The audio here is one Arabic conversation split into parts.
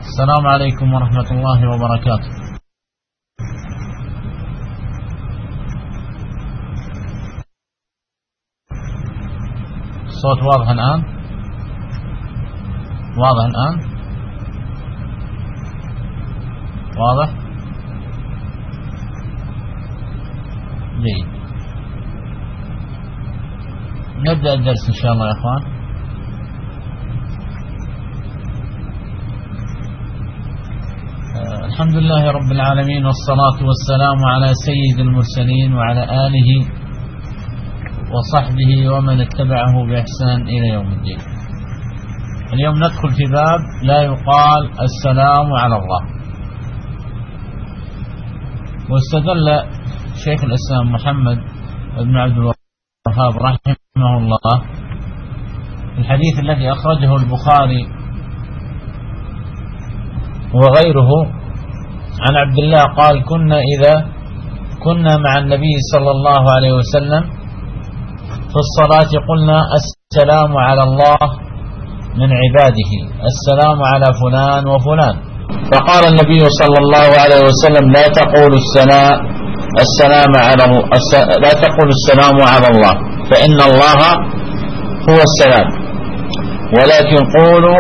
السلام عليكم ورحمة الله وبركاته. الصوت واضح الآن؟ واضح الآن؟ واضح؟ جيد. نبدأ الدرس إن شاء الله يا أخوان. الحمد لله رب العالمين، والصلاة والسلام على سيد المرسلين وعلى آله وصحبه ومن اتبعه بإحسان إلى يوم الدين. اليوم ندخل في باب لا يقال السلام على الله. واستدل شيخ الإسلام محمد بن عبد الوهاب رحمه الله الحديث الذي أخرجه البخاري وغيره عن عبد الله قال: إذا كنا مع النبي صلى الله عليه وسلم في الصلاة قلنا السلام على الله من عباده، السلام على فلان وفلان. فقال النبي صلى الله عليه وسلم: لا تقولوا السلام على الله فإن الله هو السلام، ولكن قولوا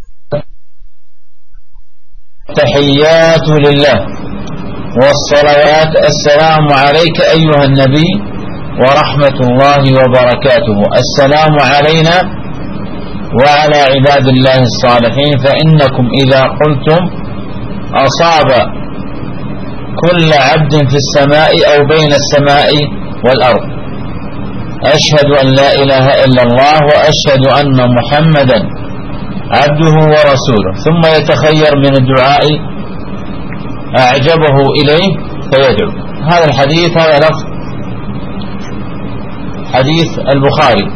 التحيات لله والصلوات السلام عليك أيها النبي ورحمة الله وبركاته، السلام علينا وعلى عباد الله الصالحين، فإنكم إذا قلتم أصاب كل عبد في السماء أو بين السماء والأرض. أشهد أن لا إله إلا الله وأشهد أن محمدا عبده ورسوله، ثم يتخير من الدعاء أعجبه إليه فيدعو. هذا الحديث هذا لفظ حديث البخاري.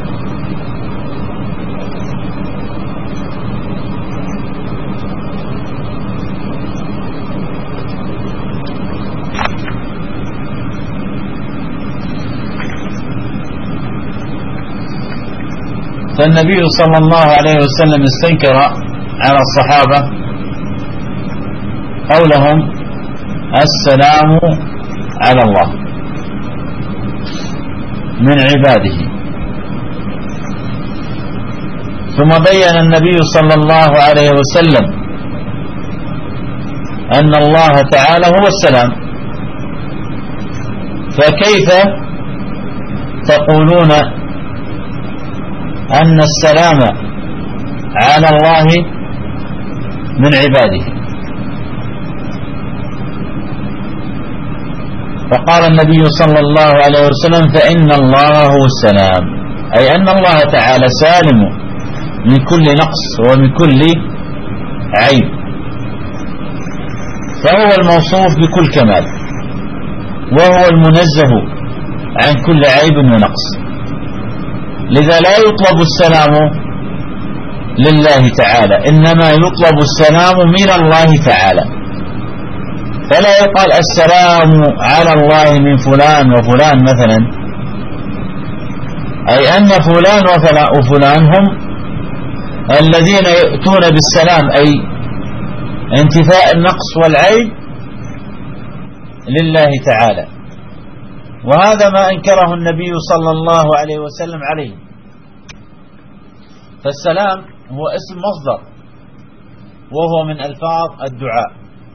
فالنبي صلى الله عليه وسلم استنكر على الصحابة قولهم السلام على الله من عباده، ثم بين النبي صلى الله عليه وسلم أن الله تعالى هو السلام، فكيف تقولون أن السلام على الله من عباده؟ فقال النبي صلى الله عليه وسلم: فإن الله هو السلام، أي أن الله تعالى سالم من كل نقص ومن كل عيب، فهو الموصوف بكل كمال، وهو المنزه عن كل عيب ونقص. لذا لا يطلب السلام لله تعالى، إنما يطلب السلام من الله تعالى. فلا يقال السلام على الله من فلان وفلان مثلا، أي أن فلان وفلان هم الذين يأتون بالسلام، أي انتفاء النقص والعيب لله تعالى. وهذا ما أنكره النبي صلى الله عليه وسلم عليه. فالسلام هو اسم مصدر، وهو من ألفاظ الدعاء.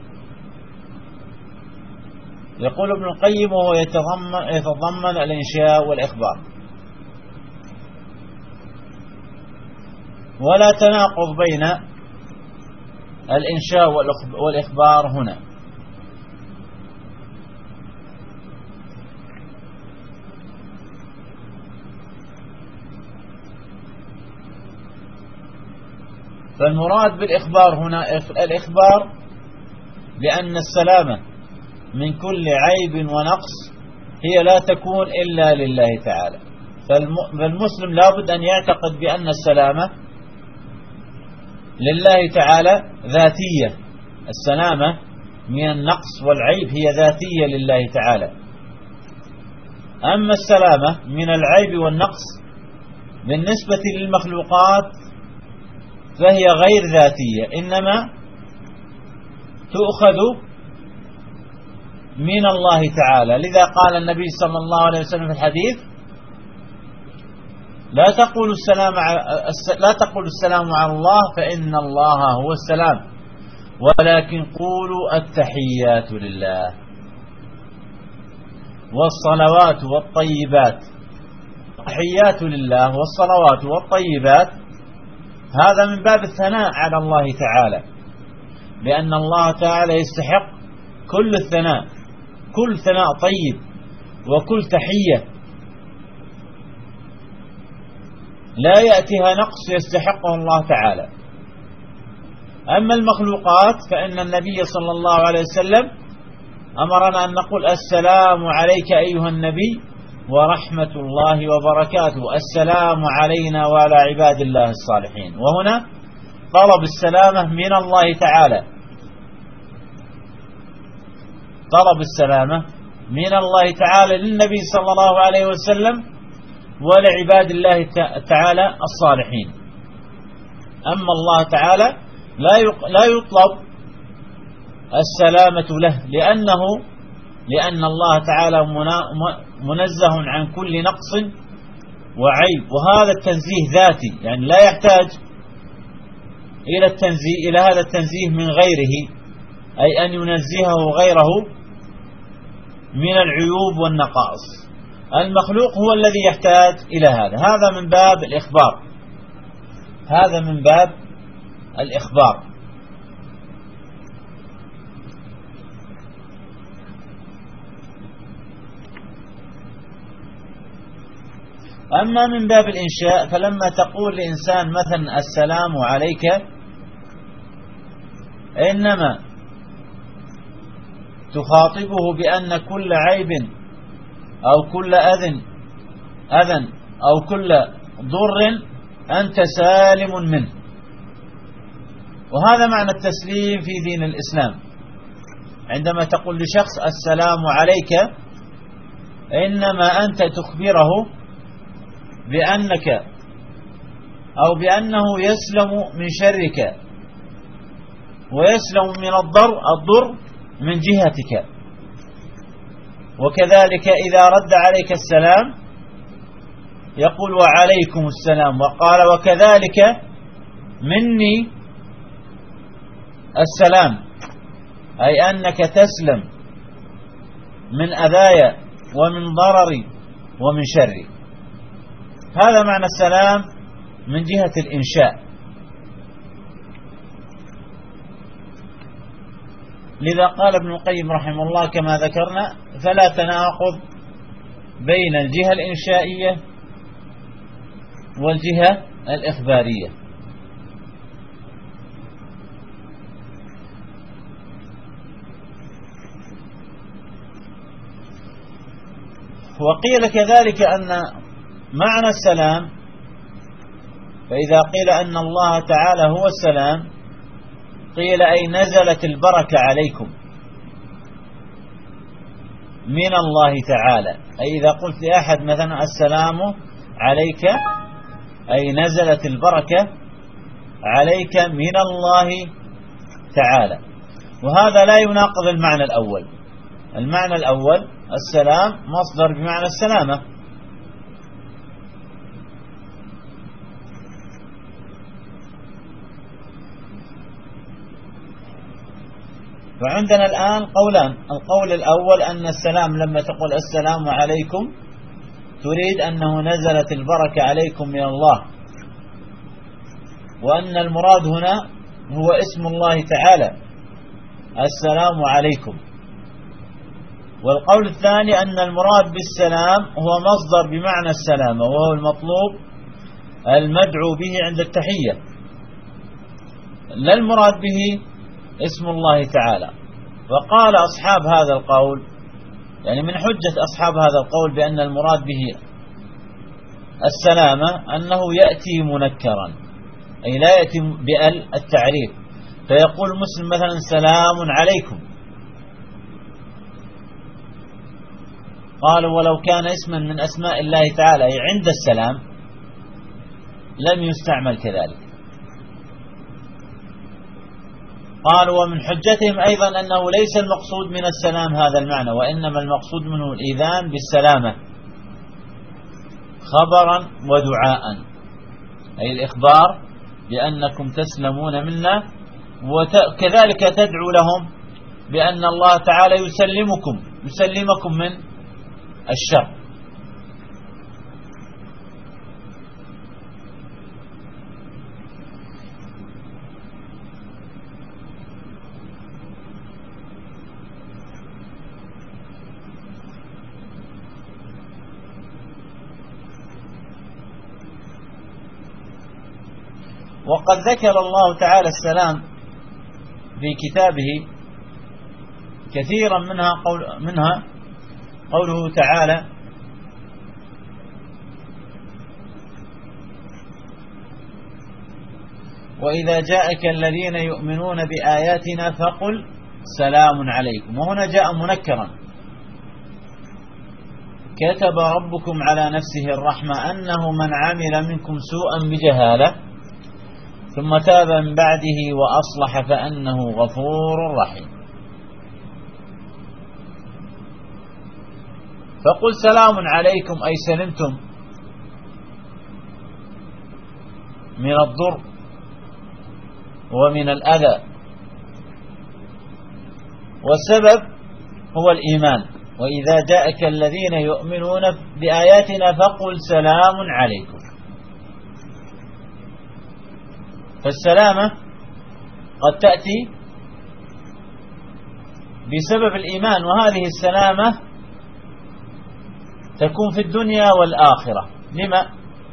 يقول ابن القيم: وهو يتضمن الإنشاء والإخبار، ولا تناقض بين الإنشاء والإخبار هنا. فالمراد بالإخبار هنا الإخبار بأن السلامة من كل عيب ونقص هي لا تكون إلا لله تعالى. فالمسلم لابد أن يعتقد بأن السلامة لله تعالى ذاتية. السلامة من النقص والعيب هي ذاتية لله تعالى. أما السلامة من العيب والنقص بالنسبة للمخلوقات فهي غير ذاتية، إنما تؤخذ من الله تعالى. لذا قال النبي صلى الله عليه وسلم في الحديث: لا تقولوا السلام على الله فإن الله هو السلام، ولكن قولوا التحيات لله والصلوات والطيبات. التحيات لله والصلوات والطيبات هذا من باب الثناء على الله تعالى، لأن الله تعالى يستحق كل الثناء، كل ثناء طيب وكل تحية لا يأتيها نقص يستحقه الله تعالى. أما المخلوقات فإن النبي صلى الله عليه وسلم أمرنا أن نقول: السلام عليك أيها النبي ورحمة الله وبركاته، السلام علينا وعلى عباد الله الصالحين. وهنا طلب السلامة من الله تعالى، طلب السلامة من الله تعالى للنبي صلى الله عليه وسلم ولعباد الله تعالى الصالحين. أما الله تعالى لا يطلب السلامة له، لأن الله تعالى منزه عن كل نقص وعيب، وهذا التنزيه ذاتي، يعني لا يحتاج إلى هذا التنزيه من غيره، أي أن ينزهه غيره من العيوب والنقائص. المخلوق هو الذي يحتاج إلى هذا من باب الإخبار، هذا من باب الإخبار. أما من باب الإنشاء فلما تقول لإنسان مثلا السلام عليك، إنما تخاطبه بأن كل عيب أو كل أذى أو كل ضر أنت سالم منه. وهذا معنى التسليم في دين الإسلام. عندما تقول لشخص السلام عليك، إنما أنت تخبره بأنك أو بأنه يسلم من شرك ويسلم من الضر من جهتك. وكذلك إذا رد عليك السلام يقول: وعليكم السلام، وقال: وكذلك مني السلام، أي أنك تسلم من أذايا ومن ضرري ومن شري. هذا معنى السلام من جهة الإنشاء. لذا قال ابن القيم رحمه الله كما ذكرنا: فلا تناقض بين الجهة الإنشائية والجهة الإخبارية. وقيل كذلك أن معنى السلام، فإذا قيل أن الله تعالى هو السلام قيل: أي نزلت البركة عليكم من الله تعالى. أي إذا قلت لأحد مثلا السلام عليك، أي نزلت البركة عليك من الله تعالى. وهذا لا يناقض المعنى الأول. المعنى الأول السلام مصدر بمعنى السلامة، فعندنا الآن قولان. القول الأول أن السلام لما تقول السلام عليكم تريد أنه نزلت البركة عليكم من الله، وأن المراد هنا هو اسم الله تعالى السلام عليكم. والقول الثاني أن المراد بالسلام هو مصدر بمعنى السلامة، وهو المطلوب المدعو به عند التحية، لا المراد به اسم الله تعالى. وقال أصحاب هذا القول، يعني من حجة أصحاب هذا القول بأن المراد به السلامة أنه يأتي منكرا، أي لا يأتي بأل التعريف، فيقول مسلم مثلا سلام عليكم. قالوا ولو كان اسما من أسماء الله تعالى أي عند السلام لم يستعمل كذلك. قالوا ومن حجتهم أيضا أنه ليس المقصود من السلام هذا المعنى، وإنما المقصود منه الإذان بالسلامة خبرا ودعاء، أي الإخبار بأنكم تسلمون منا، وكذلك تدعو لهم بأن الله تعالى يسلمكم من الشر. وقد ذكر الله تعالى السلام في كتابه كثيرا، منها قوله تعالى: وإذا جاءك الذين يؤمنون بآياتنا فقل سلام عليكم. وهنا جاء منكرا: كتب ربكم على نفسه الرحمة أنه من عمل منكم سوءا بجهالة ثم تاب من بعده وأصلح فأنه غفور رحيم. فقل سلام عليكم أي سلمتم من الضر ومن الأذى، والسبب هو الإيمان. وإذا جاءك الذين يؤمنون بآياتنا فقل سلام عليكم. فالسلامة قد تأتي بسبب الإيمان، وهذه السلامة تكون في الدنيا والآخرة. لما؟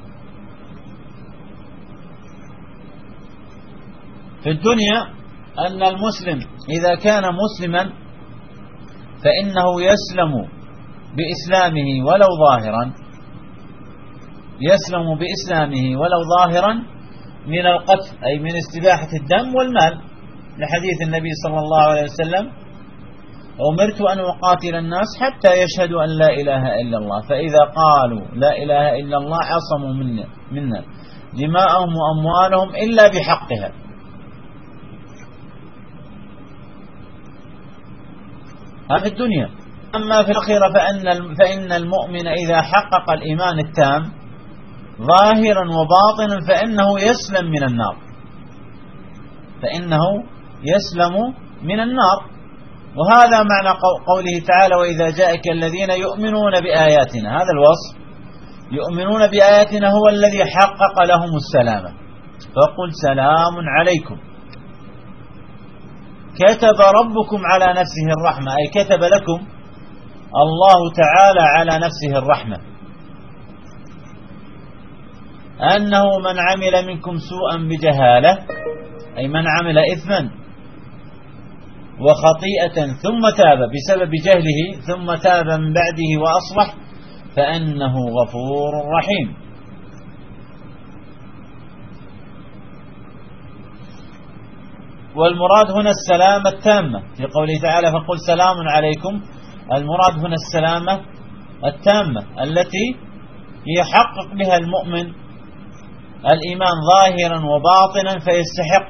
في الدنيا أن المسلم إذا كان مسلما فإنه يسلم بإسلامه ولو ظاهرا، يسلم بإسلامه ولو ظاهرا من القتل، أي من استباحة الدم والمال، لحديث النبي صلى الله عليه وسلم: أمرت أن أقاتل الناس حتى يشهدوا أن لا إله إلا الله، فإذا قالوا لا إله إلا الله عصموا منا دماءهم وأموالهم إلا بحقها. هذا الدنيا. أما في الآخرة فإن المؤمن إذا حقق الإيمان التام ظاهرا وباطنا فإنه يسلم من النار، من النار. وهذا معنى قوله تعالى: وإذا جاءك الذين يؤمنون بآياتنا. هذا الوصف يؤمنون بآياتنا هو الذي حقق لهم السلامة. فقل سلام عليكم. كتب ربكم على نفسه الرحمة، أي كتب لكم الله تعالى على نفسه الرحمة أنه من عمل منكم سوءا بجهالة، أي من عمل إثما وخطيئة ثم تاب بسبب جهله ثم تاب من بعده وأصلح فأنه غفور رحيم. والمراد هنا السلامة التامة في قوله تعالى: فقل سلام عليكم. المراد هنا السلامة التامة التي يحقق بها المؤمن الإيمان ظاهرا وباطنا، فيستحق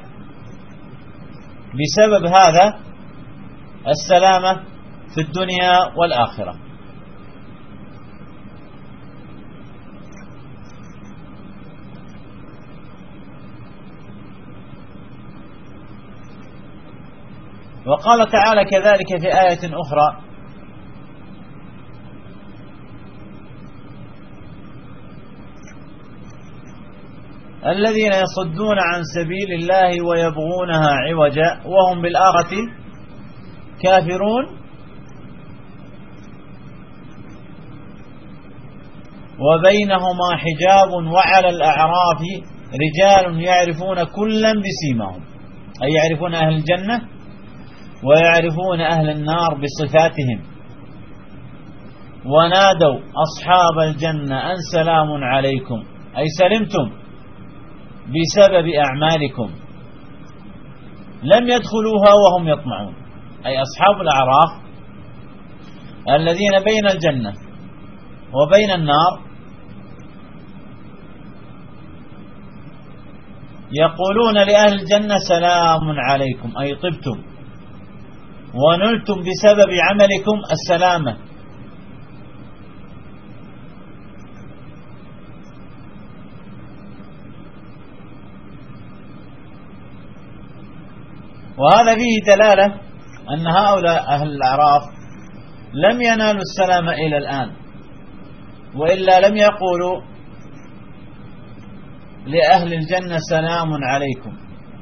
بسبب هذا السلامة في الدنيا والآخرة. وقال تعالى كذلك في آية أخرى: الذين يصدون عن سبيل الله ويبغونها عوجا وهم بالآخرة كافرون وبينهما حجاب وعلى الأعراف رجال يعرفون كلا بسيماهم، أي يعرفون أهل الجنة ويعرفون أهل النار بصفاتهم، ونادوا أصحاب الجنة أن سلام عليكم، أي سلمتم بسبب أعمالكم لم يدخلوها وهم يطمعون، أي أصحاب الأعراف الذين بين الجنة وبين النار يقولون لأهل الجنة سلام عليكم، أي طبتم ونلتم بسبب عملكم السلامة. وهذا فيه دلالة أن هؤلاء أهل الأعراف لم ينالوا السلام إلى الآن، وإلا لم يقولوا لأهل الجنة سلام عليكم.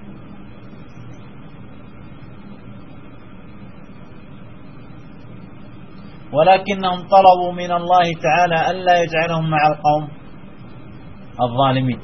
ولكنهم طلبوا من الله تعالى ألا يجعلهم مع القوم الظالمين.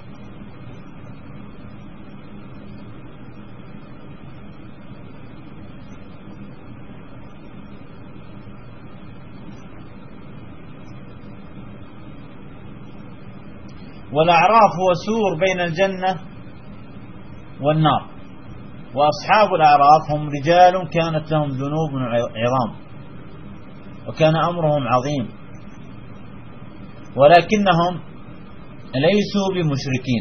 والأعراف هو سور بين الجنة والنار، وأصحاب الأعراف هم رجال كانت لهم ذنوب عظام وكان أمرهم عظيم، ولكنهم ليسوا بمشركين.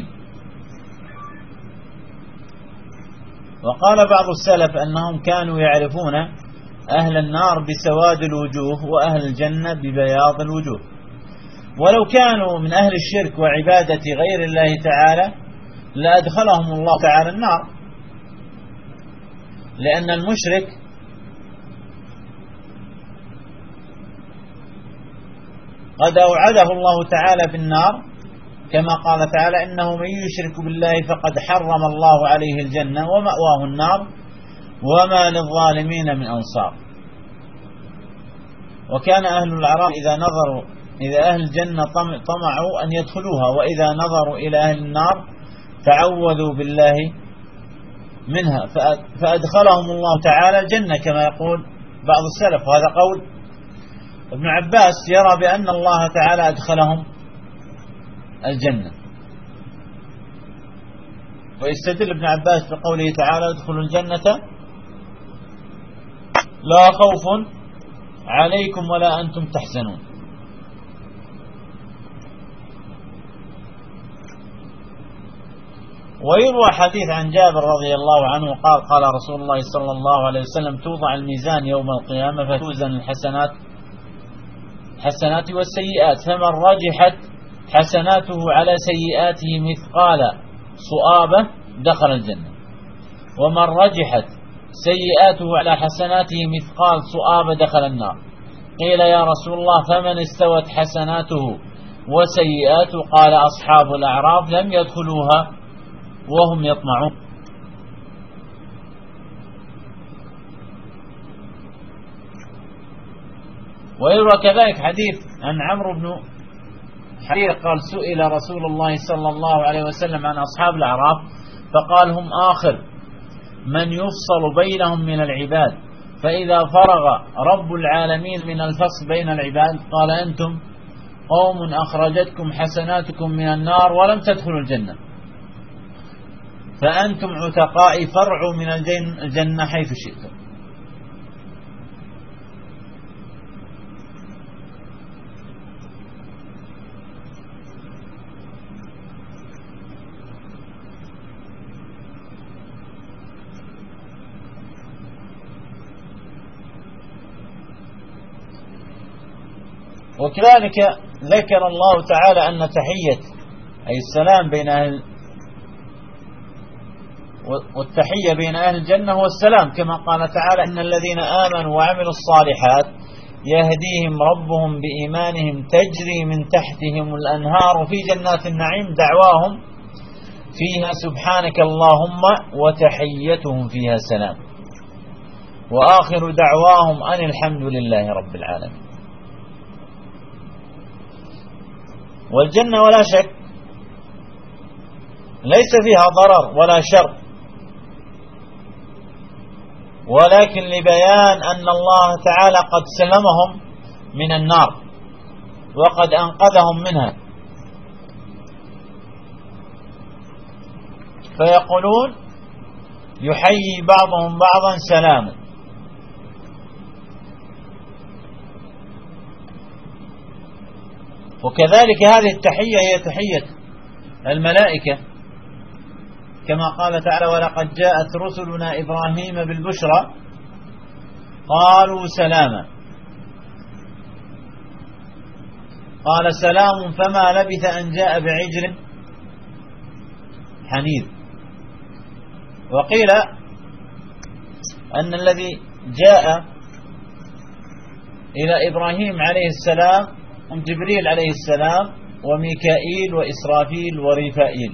وقال بعض السلف أنهم كانوا يعرفون أهل النار بسواد الوجوه وأهل الجنة ببياض الوجوه، ولو كانوا من أهل الشرك وعبادة غير الله تعالى لأدخلهم الله تعالى النار، لأن المشرك قد أوعده الله تعالى بالنار، كما قال تعالى إنه من يشرك بالله فقد حرم الله عليه الجنة ومأواه النار وما للظالمين من أنصار. وكان أهل الأعراف إذا أهل الجنة طمعوا أن يدخلوها، وإذا نظروا إلى أهل النار تعوذوا بالله منها فأدخلهم الله تعالى الجنة كما يقول بعض السلف. وهذا قول ابن عباس يرى بأن الله تعالى أدخلهم الجنة، ويستدل ابن عباس بقوله تعالى ادخلوا الجنة لا خوف عليكم ولا أنتم تحزنون. ويروى حديث عن جابر رضي الله عنه قال قال رسول الله صلى الله عليه وسلم توضع الميزان يوم القيامة فتوزن الحسنات والسيئات، فمن رجحت حسناته على سيئاته مثقال صؤابة دخل الجنة، ومن رجحت سيئاته على حسناته مثقال صؤابة دخل النار. قيل يا رسول الله فمن استوت حسناته وسيئاته؟ قال أصحاب الأعراف لم يدخلوها وهم يطمعون. ويروى كذلك حديث عن عمرو بن حرير قال سئل رسول الله صلى الله عليه وسلم عن أصحاب الأعراف فقال هم آخر من يفصل بينهم من العباد، فإذا فرغ رب العالمين من الفصل بين العباد قال أنتم قوم أخرجتكم حسناتكم من النار ولم تدخلوا الجنة، فأنتم عتقاء فرعوا من الجنة حيث شئتم. وكذلك ذكر الله تعالى أن تحية أي السلام بين أهل والتحية بين أهل الجنة هو السلام، كما قال تعالى إن الذين آمنوا وعملوا الصالحات يهديهم ربهم بإيمانهم تجري من تحتهم الأنهار في جنات النعيم دعواهم فيها سبحانك اللهم وتحيتهم فيها سلام وآخر دعواهم أن الحمد لله رب العالمين. والجنة ولا شك ليس فيها ضرر ولا شر، ولكن لبيان أن الله تعالى قد سلمهم من النار وقد أنقذهم منها، فيقولون يحيي بعضهم بعضا سلاما. وكذلك هذه التحية هي تحية الملائكة كما قال تعالى: ولقد جاءت رسلنا إبراهيم بالبشرى قالوا سلاما، قال سلام فما لبث أن جاء بعجل حنيذ. وقيل أن الذي جاء إلى إبراهيم عليه السلام هم جبريل عليه السلام وميكائيل وإسرافيل وريفائيل.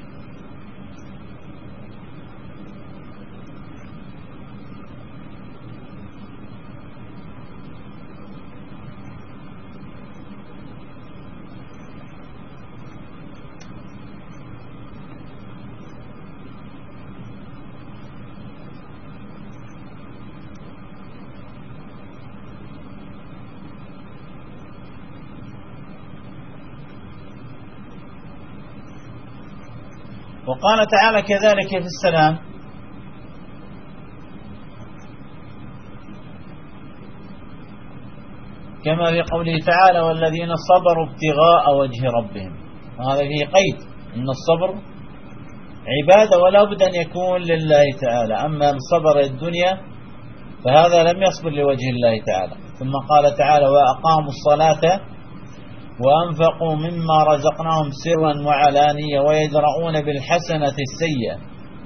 وقال تعالى كذلك في السلام: كما في قوله تعالى: والذين صبروا ابتغاء وجه ربهم. وهذا فيه قيد إن الصبر عبادة ولا بد أن يكون لله تعالى، أما الصبر الدنيا فهذا لم يصبر لوجه الله تعالى. ثم قال تعالى: وأقاموا الصلاة وأنفقوا مما رزقناهم سرا وعلانية ويدرؤون بالحسنة السيئة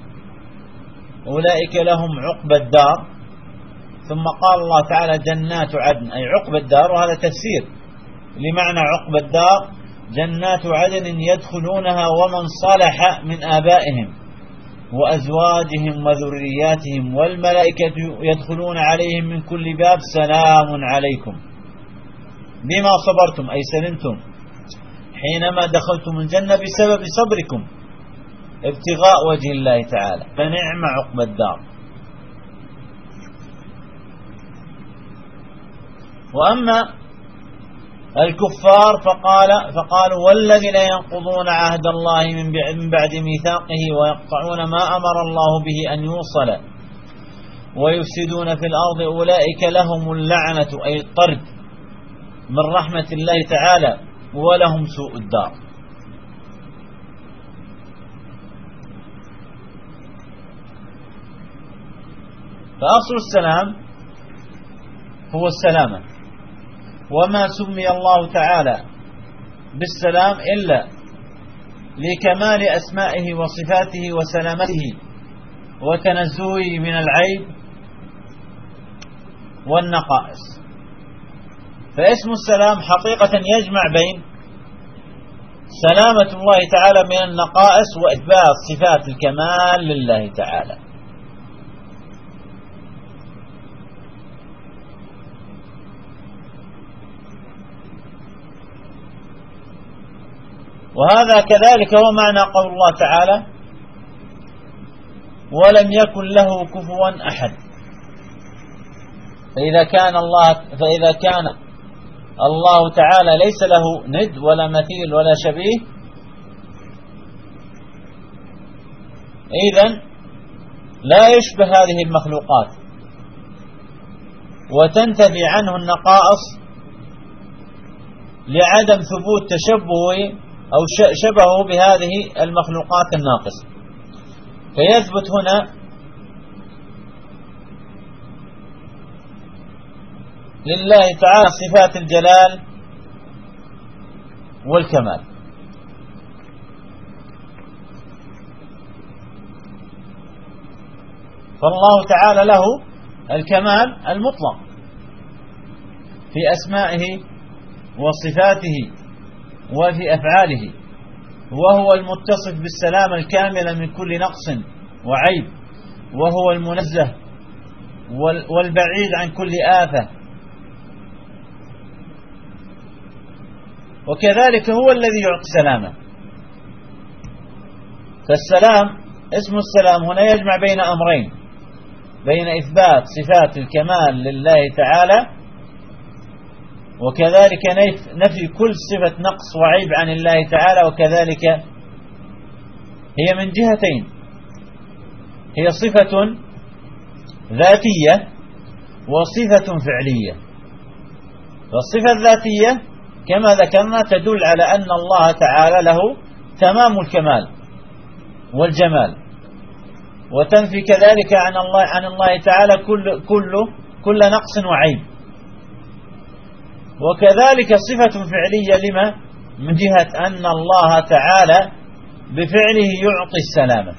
أولئك لهم عقبى الدار. ثم قال الله تعالى: جنات عدن، أي عقبى الدار، وهذا تفسير لمعنى عقبى الدار: جنات عدن يدخلونها ومن صلح من آبائهم وأزواجهم وذرياتهم والملائكة يدخلون عليهم من كل باب سلام عليكم بما صبرتم، أي سلمتم حينما دخلتم الجنة بسبب صبركم ابتغاء وجه الله تعالى، فنعم عقبى الدار. وأما الكفار فقالوا: والذين ينقضون عهد الله من بعد ميثاقه ويقطعون ما أمر الله به أن يوصل ويفسدون في الأرض أولئك لهم اللعنة، أي الطرد من رحمة الله تعالى ولهم سوء الدار. فأصل السلام هو السلامة، وما سمي الله تعالى بالسلام إلا لكمال أسمائه وصفاته وسلامته وتنزهه من العيب والنقائص. فاسم السلام حقيقة يجمع بين سلامة الله تعالى من النقائص وإثبات صفات الكمال لله تعالى. وهذا كذلك هو معنى قول الله تعالى: ولم يكن له كفوا أحد. فإذا كان الله تعالى ليس له ند ولا مثيل ولا شبيه، إذن لا يشبه هذه المخلوقات وتنتفي عنه النقائص لعدم ثبوت تشبهه أو شبهه بهذه المخلوقات الناقصة. فيثبت هنا لله تعالى صفات الجلال والكمال. فالله تعالى له الكمال المطلق في أسمائه وصفاته وفي أفعاله، وهو المتصف بالسلامة الكاملة من كل نقص وعيب، وهو المنزه والبعيد عن كل آفة. وكذلك هو الذي يعطي السلامة. فالسلام اسم السلام هنا يجمع بين أمرين: بين إثبات صفات الكمال لله تعالى، وكذلك نفي كل صفة نقص وعيب عن الله تعالى. وكذلك هي من جهتين: هي صفة ذاتية وصفة فعلية. فالصفة الذاتية كما ذكرنا تدل على أن الله تعالى له تمام الكمال والجمال، وتنفي كذلك عن الله تعالى كل نقص وعيب. وكذلك صفة فعلية لما؟ من جهة أن الله تعالى بفعله يعطي السلامة،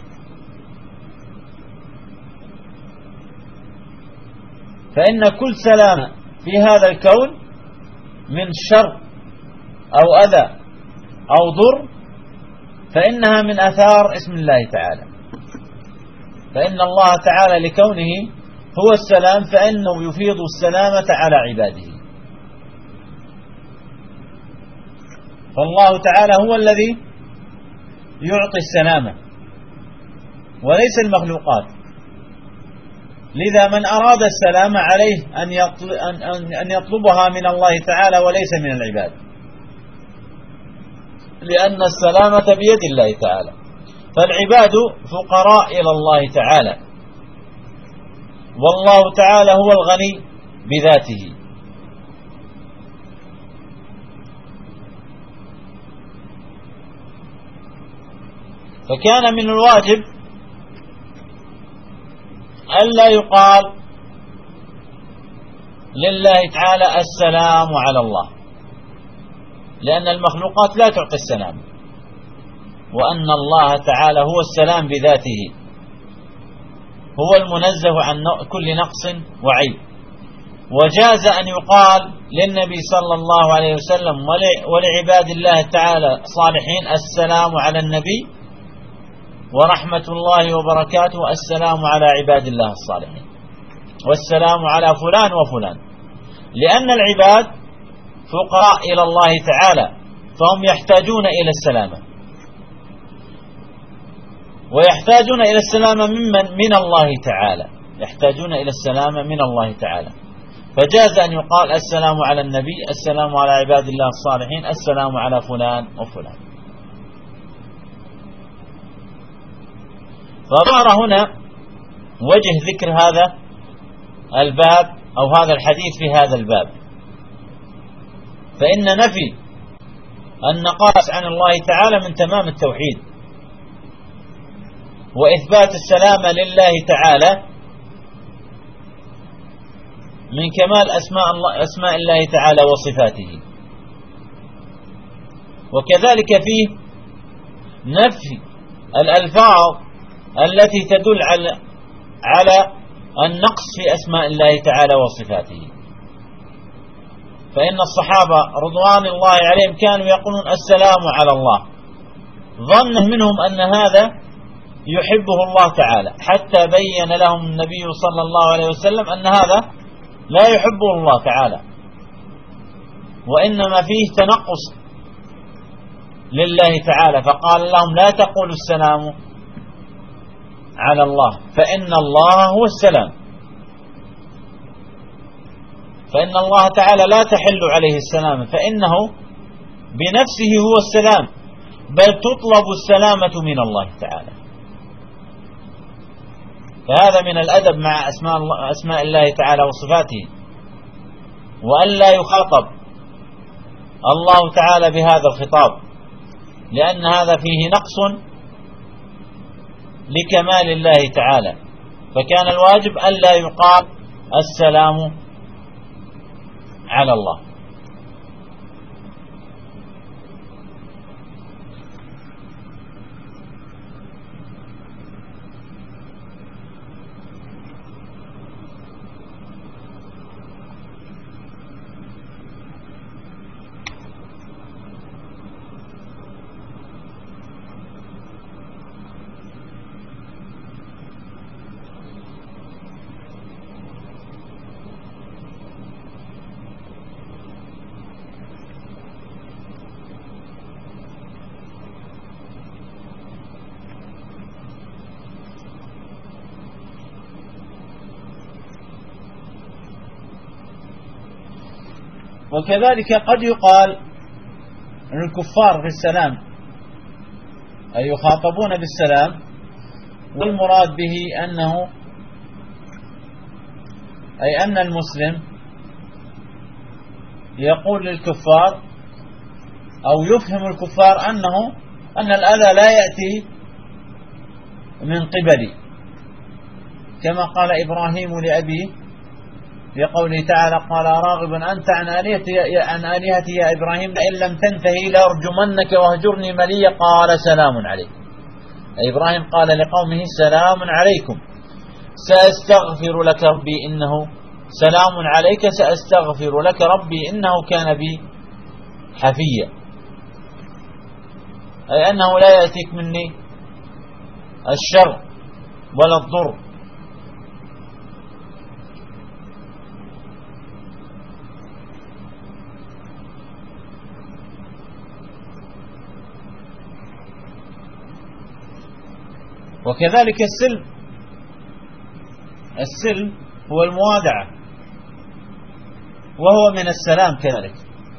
فإن كل سلامة في هذا الكون من شر أو أذى أو ضر فإنها من آثار اسم الله تعالى. فإن الله تعالى لكونه هو السلام فإنه يفيض السلامة على عباده. فالله تعالى هو الذي يعطي السلامة وليس المخلوقات. لذا من أراد السلامة عليه أن يطلبها من الله تعالى وليس من العباد، لأن السلامة بيد الله تعالى، فالعباد فقراء إلى الله تعالى، والله تعالى هو الغني بذاته. فكان من الواجب ألا يقال لله تعالى السلام على الله، لأن المخلوقات لا تعطي السلام، وأن الله تعالى هو السلام بذاته، هو المنزه عن كل نقص وعيب. وجاز أن يقال للنبي صلى الله عليه وسلم ولعباد الله تعالى صالحين السلام على النبي ورحمة الله وبركاته، السلام على عباد الله الصالحين، والسلام على فلان وفلان، لأن العباد فقراء إلى الله تعالى فهم يحتاجون إلى السلامة، ويحتاجون إلى السلامة من الله تعالى، يحتاجون إلى السلامة من الله تعالى. فجاز أن يقال السلام على النبي، السلام على عباد الله الصالحين، السلام على فلان وفلان. فظهر هنا وجه ذكر هذا الباب أو هذا الحديث في هذا الباب، فإن نفي النقائص عن الله تعالى من تمام التوحيد، وإثبات السلامة لله تعالى من كمال أسماء الله تعالى وصفاته. وكذلك فيه نفي الألفاظ التي تدل على النقص في أسماء الله تعالى وصفاته. فإن الصحابة رضوان الله عليهم كانوا يقولون السلام على الله، ظنه منهم أن هذا يحبه الله تعالى، حتى بين لهم النبي صلى الله عليه وسلم أن هذا لا يحبه الله تعالى، وإنما فيه تنقص لله تعالى، فقال لهم لا تقولوا السلام على الله فإن الله هو السلام، فإن الله تعالى لا تحل عليه السلام، فإنه بنفسه هو السلام، بل تطلب السلامة من الله تعالى. فهذا من الأدب مع أسماء الله تعالى وصفاته، وأن لا يخاطب الله تعالى بهذا الخطاب، لأن هذا فيه نقص لكمال الله تعالى. فكان الواجب أن لا يقال السلام على الله. وكذلك قد يقال أن الكفار في السلام أي يخاطبون بالسلام، والمراد به أنه أي أن المسلم يقول للكفار أو يفهم الكفار أن الأذى لا يأتي من قبلي، كما قال إبراهيم لأبيه في قوله تعالى قال راغب أنت عن آلهتي يا إبراهيم لئن لم تنتهي لأرجمنك واهجرني مليا قال سلام عليك. إبراهيم قال لقومه سلام عليكم سأستغفر لك ربي إنه سلام عليك سأستغفر لك ربي إنه كان بي حفيا، أي أنه لا يأتيك مني الشر ولا الضر. وكذلك السلم هو الموادعة وهو من السلام كذلك.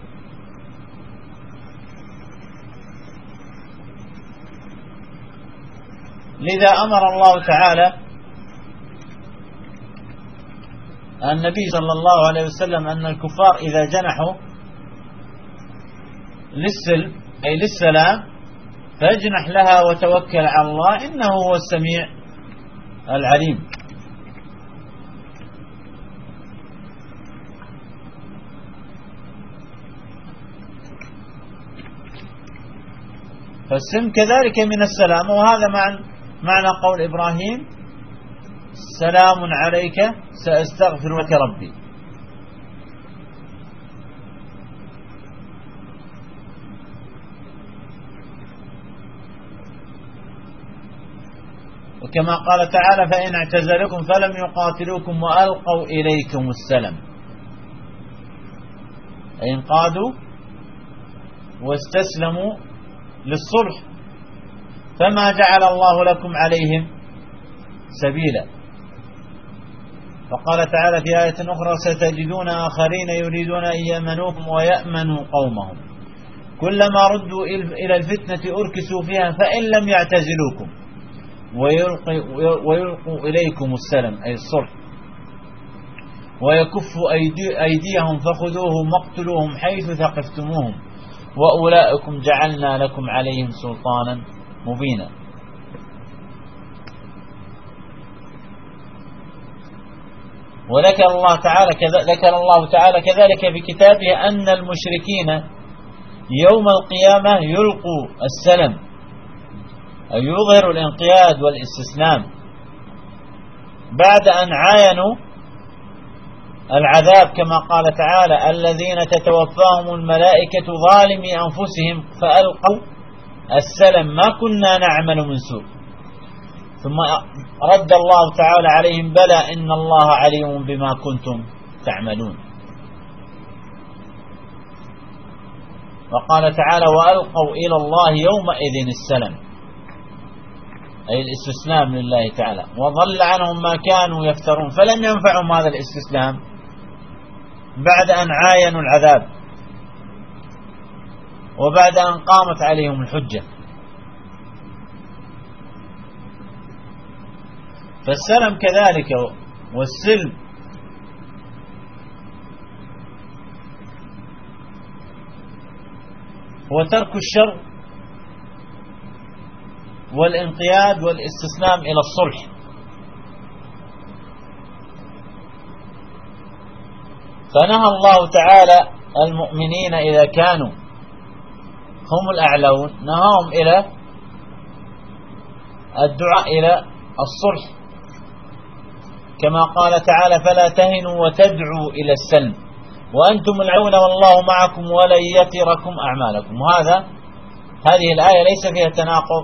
لذا أمر الله تعالى النبي صلى الله عليه وسلم أن الكفار إذا جنحوا للسلم أي للسلام فاجنح لها وتوكل على الله إنه هو السميع العليم. فالسلم كذلك من السلام، وهذا معنى قول إبراهيم سلام عليك سأستغفر لك ربي. وكما قال تعالى فإن اعتزلكم فلم يقاتلوكم وألقوا إليكم السلام، أي انقادوا واستسلموا للصلح فما جعل الله لكم عليهم سبيلا. وقال تعالى في آية أخرى ستجدون آخرين يريدون أن يأمنوكم ويأمنوا قومهم كلما ردوا إلى الفتنة أركسوا فيها فإن لم يعتزلوكم ويلقوا إليكم السلام أي الصلح ويكفوا أيديهم فخذوهم واقتلوهم حيث ثقفتموهم وأولئكم جعلنا لكم عليهم سلطانا مبينا. وذكر الله تعالى كذلك في كتابه أن المشركين يوم القيامة يلقوا السلم أي يظهر الانقياد والاستسلام بعد أن عاينوا العذاب كما قال تعالى الذين تتوفاهم الملائكة ظالمي أنفسهم فألقوا السلم ما كنا نعمل من سوء ثم رد الله تعالى عليهم بلى إن الله عليم بما كنتم تعملون. وقال تعالى وألقوا إلى الله يومئذ السلم أي الاستسلام لله تعالى وضل عنهم ما كانوا يفترون فلم ينفعهم هذا الاستسلام بعد أن عاينوا العذاب وبعد أن قامت عليهم الحجة. فالسلم كذلك والسلم هو ترك الشر والانقياد والاستسلام إلى الصلح. فنهى الله تعالى المؤمنين إذا كانوا هم الأعلون نهاهم إلى الدعاء إلى الصلح كما قال تعالى فلا تهنوا وتدعوا إلى السلم وأنتم العون والله معكم ولن يتركم أعمالكم. هذه الآية ليس فيها تناقض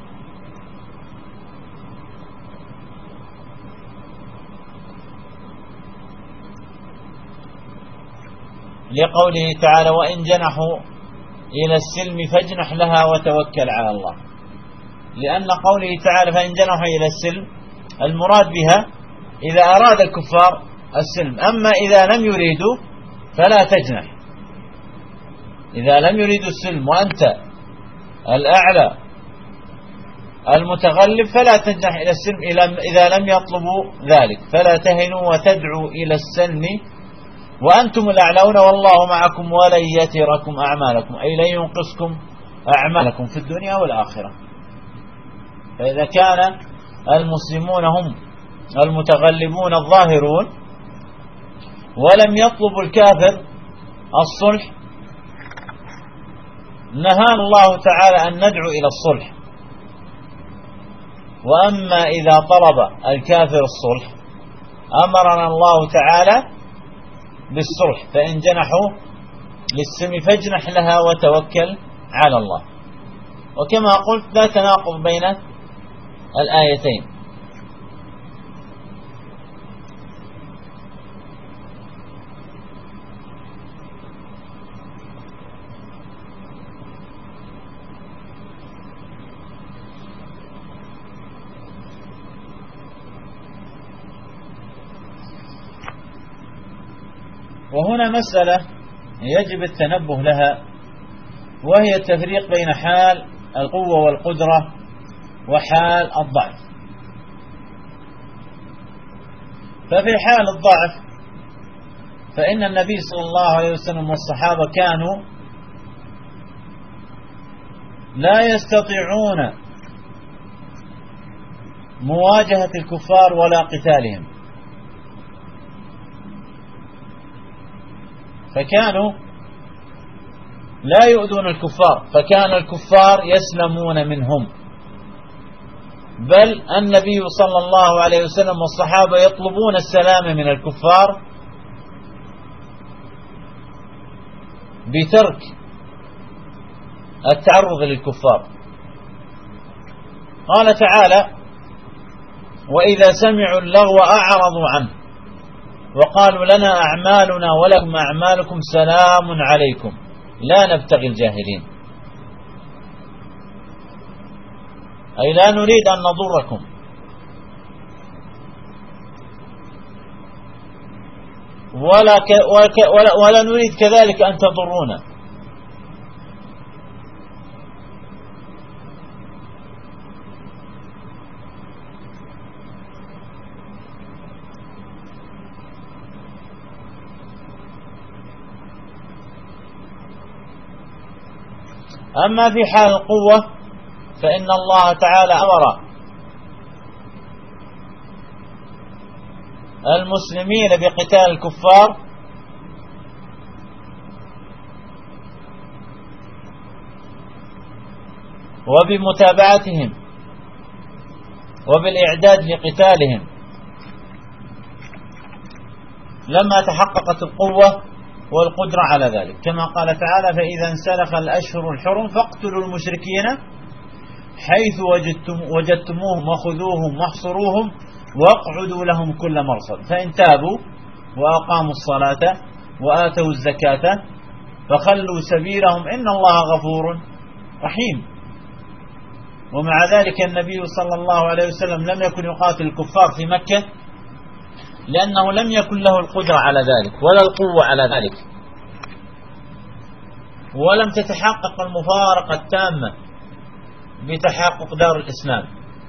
لقوله تعالى وإن جنحوا إلى السلم فاجنح لها وتوكل على الله، لأن قوله تعالى فإن جنحوا إلى السلم المراد بها إذا أراد الكفار السلم، أما إذا لم يريدوا فلا تجنح. إذا لم يريدوا السلم وأنت الأعلى المتغلب فلا تجنح إلى السلم إذا لم يطلبوا ذلك. فلا تهنوا وتدعوا إلى السلم وأنتم الأعلون والله معكم ولن يتركم أعمالكم أي لن ينقصكم أعمالكم في الدنيا والآخرة. فإذا كان المسلمون هم المتغلبون الظاهرون ولم يطلب الكافر الصلح نهانا الله تعالى أن ندعو إلى الصلح. وأما إذا طلب الكافر الصلح أمرنا الله تعالى بالصلح، فإن جنحوا للسلم فاجنح لها وتوكل على الله. وكما قلت لا تناقض بين الآيتين. وهنا مسألة يجب التنبه لها، وهي التفريق بين حال القوة والقدرة وحال الضعف. ففي حال الضعف فإن النبي صلى الله عليه وسلم والصحابة كانوا لا يستطيعون مواجهة الكفار ولا قتالهم، فكانوا لا يؤذون الكفار، فكان الكفار يسلمون منهم، بل النبي صلى الله عليه وسلم والصحابة يطلبون السلام من الكفار بترك التعرض للكفار. قال تعالى: وإذا سمعوا اللغو أعرضوا عنه وقالوا لنا أعمالنا ولكم أعمالكم سلام عليكم لا نبتغي الجاهلين، أي لا نريد أن نضركم ولا نريد كذلك أن تضرونا. أما في حال القوة فإن الله تعالى أمر المسلمين بقتال الكفار وبمتابعتهم وبالإعداد لقتالهم لما تحققت القوة والقدرة على ذلك، كما قال تعالى: فإذا انسلخ الأشهر الحرم فاقتلوا المشركين حيث وجدتموهم وخذوهم واحصروهم واقعدوا لهم كل مرصد، فإن تابوا وأقاموا الصلاة وآتوا الزكاة فخلوا سبيلهم إن الله غفور رحيم. ومع ذلك النبي صلى الله عليه وسلم لم يكن يقاتل الكفار في مكة لأنه لم يكن له القدرة على ذلك ولا القوة على ذلك، ولم تتحقق المفارقة التامة بتحقق دار الإسلام.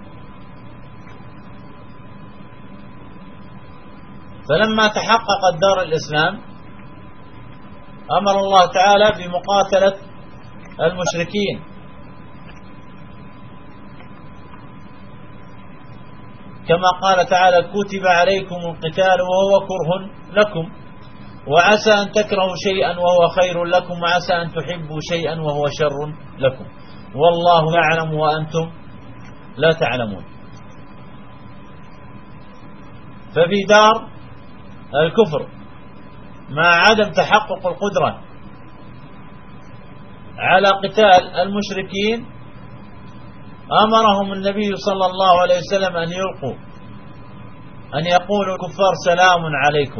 فلما تحققت دار الإسلام أمر الله تعالى بمقاتلة المشركين، كما قال تعالى: كتب عليكم القتال وهو كره لكم وعسى أن تكرهوا شيئا وهو خير لكم وعسى أن تحبوا شيئا وهو شر لكم والله يعلم وأنتم لا تعلمون. ففي دار الكفر مع عدم تحقق القدرة على قتال المشركين أمرهم النبي صلى الله عليه وسلم أن يقولوا الكفار: سلام عليكم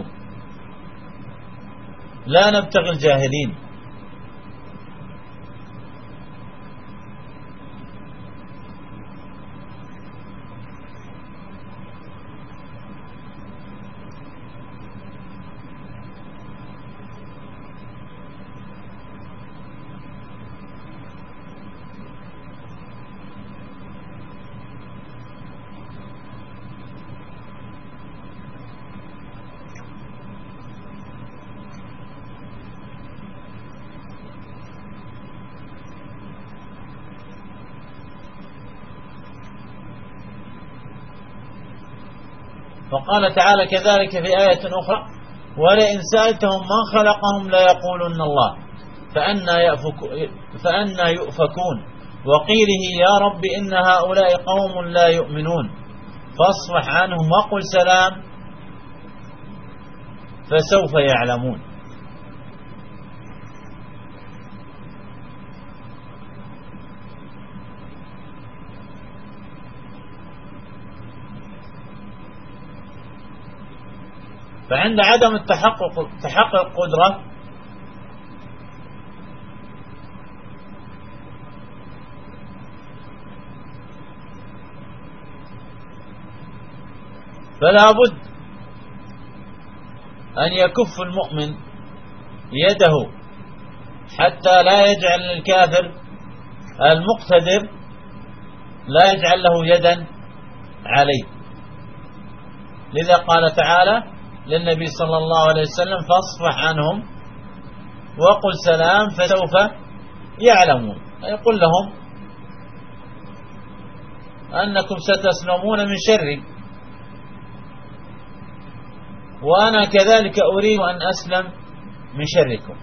لا نبتغي الجاهلين. وقال تعالى كذلك في آية أخرى: ولئن سألتهم من خلقهم ليقولن الله فأنى يؤفكون وقيله يا رب إن هؤلاء قوم لا يؤمنون فاصفح عنهم وقل سلام فسوف يعلمون. فعند عدم تحقق القدرة فلا بد أن يكف المؤمن يده حتى لا يجعل الكافر المقتدر لا يجعل له يدا عليه. لذا قال تعالى للنبي صلى الله عليه وسلم: فاصفح عنهم وقل سلام فسوف يعلمون. يقول لهم أنكم ستسلمون من شري، وأنا كذلك أريد أن أسلم من شركم.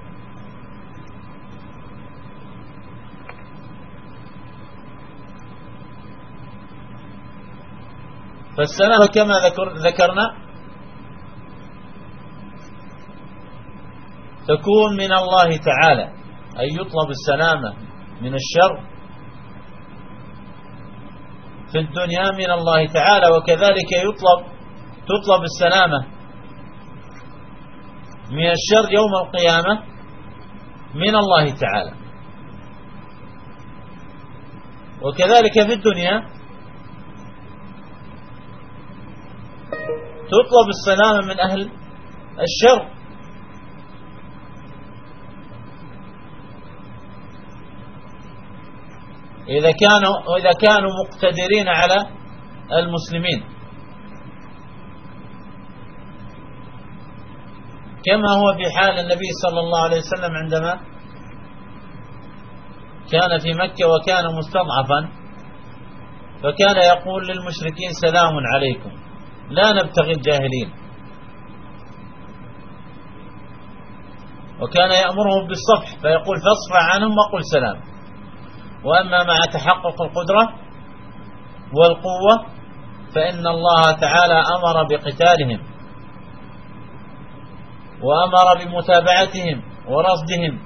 فالسلامة كما ذكرنا تكون من الله تعالى، أي يطلب السلامة من الشر في الدنيا من الله تعالى، وكذلك تطلب السلامة من الشر يوم القيامة من الله تعالى. وكذلك في الدنيا تطلب السلامة من أهل الشر، إذا كانوا مقتدرين على المسلمين، كما هو في حال النبي صلى الله عليه وسلم عندما كان في مكة وكان مستضعفا، فكان يقول للمشركين: سلام عليكم لا نبتغي الجاهلين. وكان يأمرهم بالصفح فيقول: فاصفح عنهم وقل سلام. وأما مع تحقق القدرة والقوة فإن الله تعالى أمر بقتالهم وأمر بمتابعتهم ورصدهم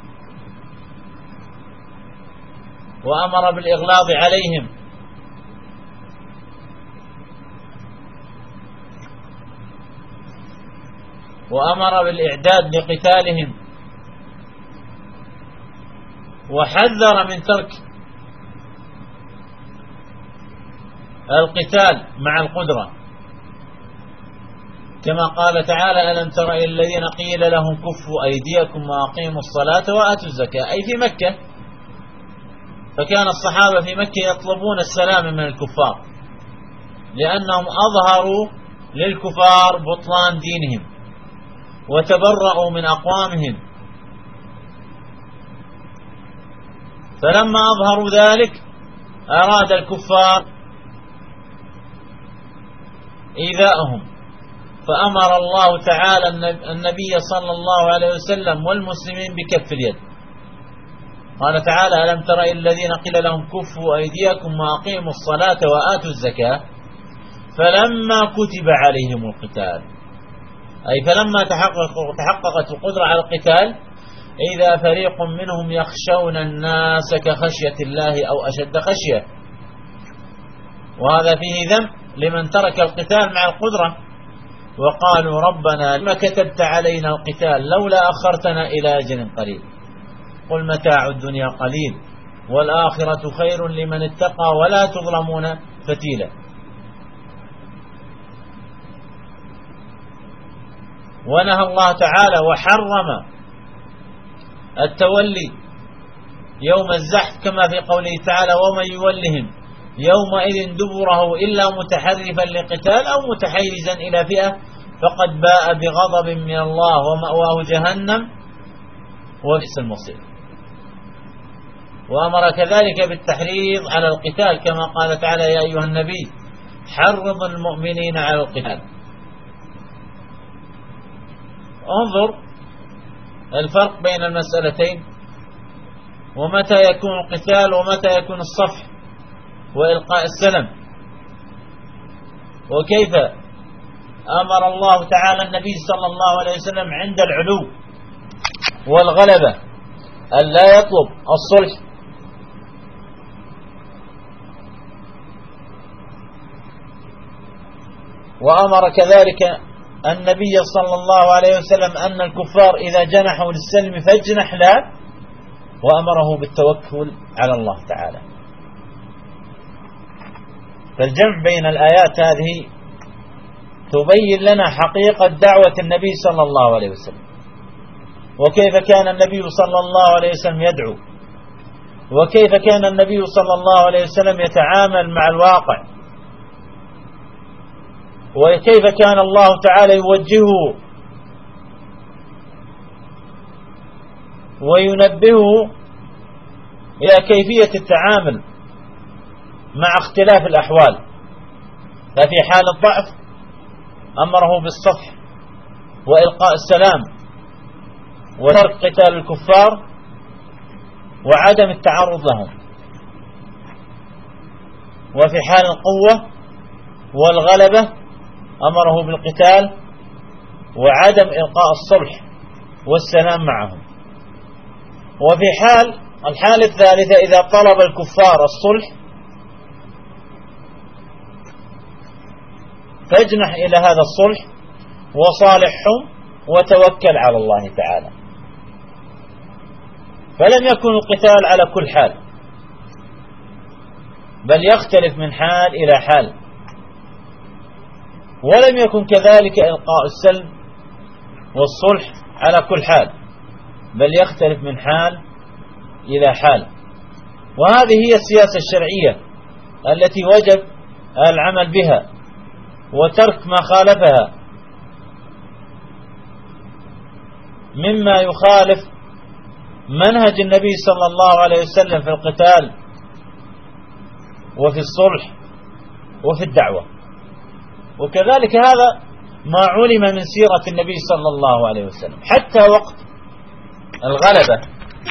وأمر بالإغلاظ عليهم وأمر بالإعداد لقتالهم، وحذر من ترك القتال مع القدرة، كما قال تعالى: ألم تر إلى الذين قيل لهم كفوا أيديكم وأقيموا الصلاة وآتوا الزكاة، أي في مكة. فكان الصحابة في مكة يطلبون السلام من الكفار، لأنهم أظهروا للكفار بطلان دينهم وتبرأوا من أقوامهم. فلما أظهروا ذلك أراد الكفار إيذاءهم، فأمر الله تعالى النبي صلى الله عليه وسلم والمسلمين بكف اليد. قال تعالى: ألم تر إلى الذين قيل لهم كفوا أيديكم وأقيموا الصلاة وآتوا الزكاة فلما كتب عليهم القتال، أي فلما تحققت القدرة على القتال إذا فريق منهم يخشون الناس كخشية الله أو أشد خشية. وهذا فيه ذنب لمن ترك القتال مع القدرة، وقالوا: ربنا لما كتبت علينا القتال لولا أخرتنا إلى أجل قريب قل متاع الدنيا قليل والآخرة خير لمن اتقى ولا تظلمون فتيلا. ونهى الله تعالى وحرم التولي يوم الزحف، كما في قوله تعالى: ومن يولهم يومئذ دبره إلا متحرفا لقتال أو متحيزا إلى فئة فقد باء بغضب من الله ومأواه جهنم وبئس المصير. وأمر كذلك بالتحريض على القتال، كما قال تعالى: يا أيها النبي حرض المؤمنين على القتال. انظر الفرق بين المسألتين، ومتى يكون القتال ومتى يكون الصفح وإلقاء السلم، وكيف أمر الله تعالى النبي صلى الله عليه وسلم عند العلو والغلبة أن لا يطلب الصلح، وأمر كذلك النبي صلى الله عليه وسلم أن الكفار إذا جنحوا للسلم فاجنح له، وأمره بالتوكل على الله تعالى. فالجمع بين الآيات هذه تبين لنا حقيقة دعوة النبي صلى الله عليه وسلم، وكيف كان النبي صلى الله عليه وسلم يدعو، وكيف كان النبي صلى الله عليه وسلم يتعامل مع الواقع، وكيف كان الله تعالى يوجهه وينبهه إلى كيفية التعامل مع اختلاف الأحوال. ففي حال الضعف أمره بالصفح وإلقاء السلام وترك قتال الكفار وعدم التعرض لهم، وفي حال القوة والغلبة أمره بالقتال وعدم إلقاء الصلح والسلام معهم. وفي الحالة الثالثة إذا طلب الكفار الصلح فاجنح إلى هذا الصلح وصالحهم وتوكل على الله تعالى. فلم يكن القتال على كل حال، بل يختلف من حال إلى حال، ولم يكن كذلك إلقاء السلم والصلح على كل حال، بل يختلف من حال إلى حال. وهذه هي السياسة الشرعية التي وجب العمل بها وترك ما خالفها مما يخالف منهج النبي صلى الله عليه وسلم في القتال وفي الصلح وفي الدعوة. وكذلك هذا ما علم من سيرة النبي صلى الله عليه وسلم حتى وقت الغلبة.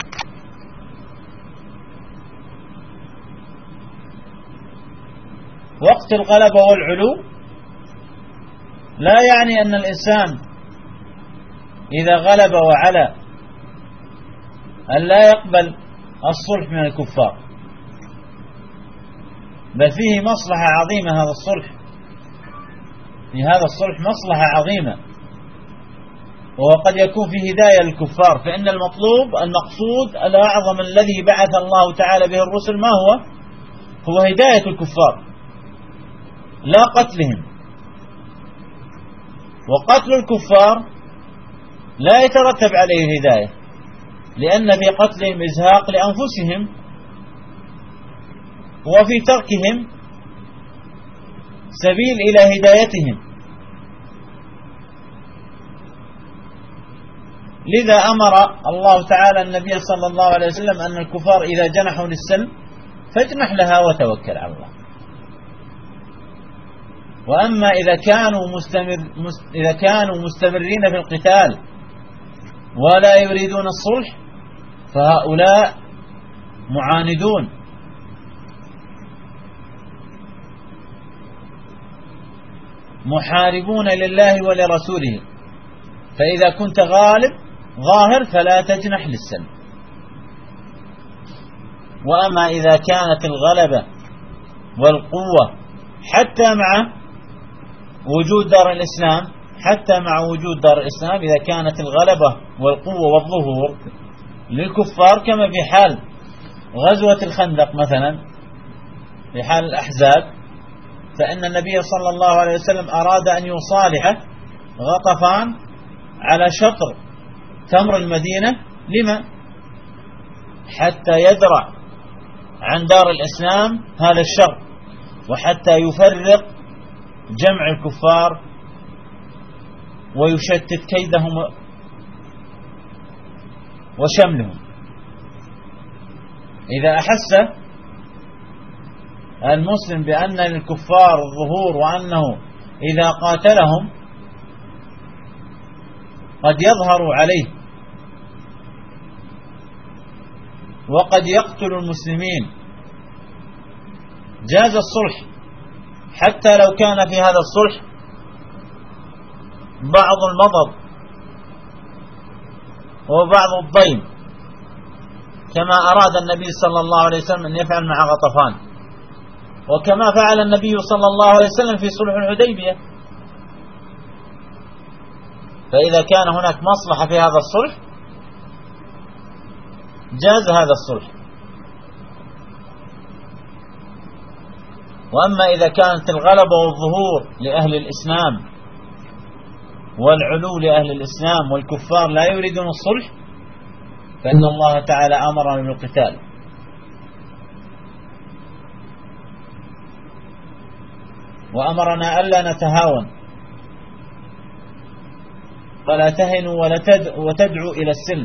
وقت الغلبة والعلو لا يعني أن الإنسان إذا غلب وعلى أن لا يقبل الصلح من الكفار، بل فيه مصلحة عظيمة. هذا الصلح، في هذا الصلح مصلحة عظيمة، وقد يكون في هداية للكفار. فإن المقصود الأعظم الذي بعث الله تعالى به الرسل ما هو هداية الكفار لا قتلهم. وقتل الكفار لا يترتب عليه الهداية، لأن في قتلهم إزهاق لأنفسهم، وفي تركهم سبيل إلى هدايتهم. لذا أمر الله تعالى النبي صلى الله عليه وسلم أن الكفار إذا جنحوا للسلم فاجنح لها وتوكل على الله. وأما إذا كانوا مستمرين في القتال ولا يريدون الصلح فهؤلاء معاندون، محاربون لله ولرسوله. فإذا كنت ظاهر فلا تجنح للسلم. وأما إذا كانت الغلبة والقوة حتى مع وجود دار الإسلام، إذا كانت الغلبة والقوة والظهور للكفار كما في حال غزوة الخندق مثلا، في حال الأحزاب، فإن النبي صلى الله عليه وسلم أراد أن يصالح غطفان على شطر تمر المدينة. لما؟ حتى يدرع عن دار الإسلام هذا الشر، وحتى يفرق جمع الكفار ويشتت كيدهم وشملهم. إذا أحس المسلم بأن للكفار الظهور، وأنه إذا قاتلهم قد يظهر عليه وقد يقتل المسلمين، جاز الصلح حتى لو كان في هذا الصلح بعض المضض وبعض الضيم، كما أراد النبي صلى الله عليه وسلم أن يفعل مع غطفان، وكما فعل النبي صلى الله عليه وسلم في صلح الحديبية. فإذا كان هناك مصلحة في هذا الصلح جاز هذا الصلح. وأما إذا كانت الغلبة والظهور لأهل الإسلام والعلو لأهل الإسلام والكفار لا يريدون الصلح، فإن الله تعالى أمرنا بالقتال. وأمرنا ألا نتهاون ولا تهنوا وتدعوا إلى السلم.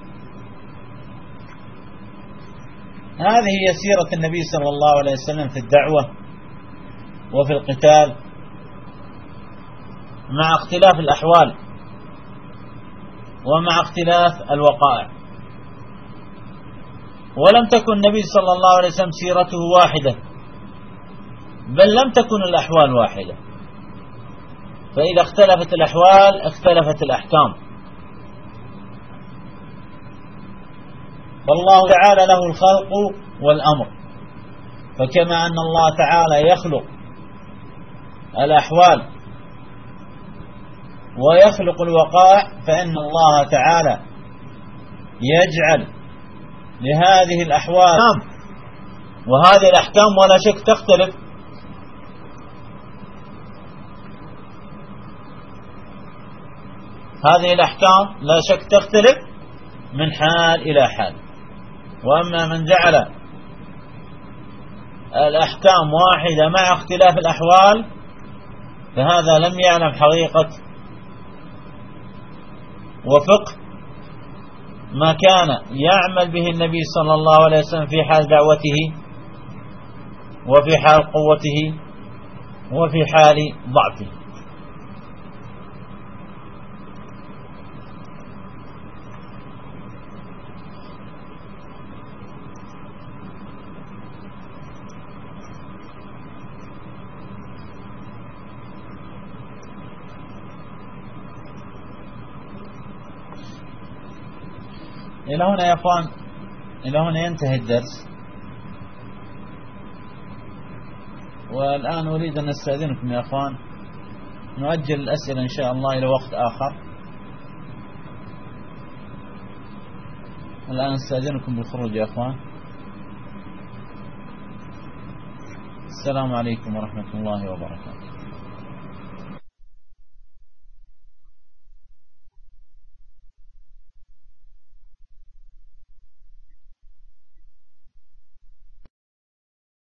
هذه هي سيرة النبي صلى الله عليه وسلم في الدعوة وفي القتال، مع اختلاف الأحوال ومع اختلاف الوقائع. ولم تكن النبي صلى الله عليه وسلم سيرته واحدة، بل لم تكن الأحوال واحدة، فإذا اختلفت الأحوال اختلفت الأحكام. فالله تعالى له الخلق والأمر، فكما أن الله تعالى يخلق الأحوال ويخلق الوقائع، فإن الله تعالى يجعل لهذه الأحوال وهذه الأحكام ولا شك تختلف. هذه الأحكام لا شك تختلف من حال إلى حال. وأما من جعل الأحكام واحدة مع اختلاف الأحوال فهذا لم يعلم حقيقة وفقه ما كان يعمل به النبي صلى الله عليه وسلم في حال دعوته وفي حال قوته وفي حال ضعفه. إلى هنا يا أخوان، إلى هنا ينتهي الدرس. والآن أريد أن أستأذنكم يا أخوان، نؤجل الأسئلة إن شاء الله إلى وقت آخر. الآن أستأذنكم بالخروج يا أخوان. السلام عليكم ورحمة الله وبركاته.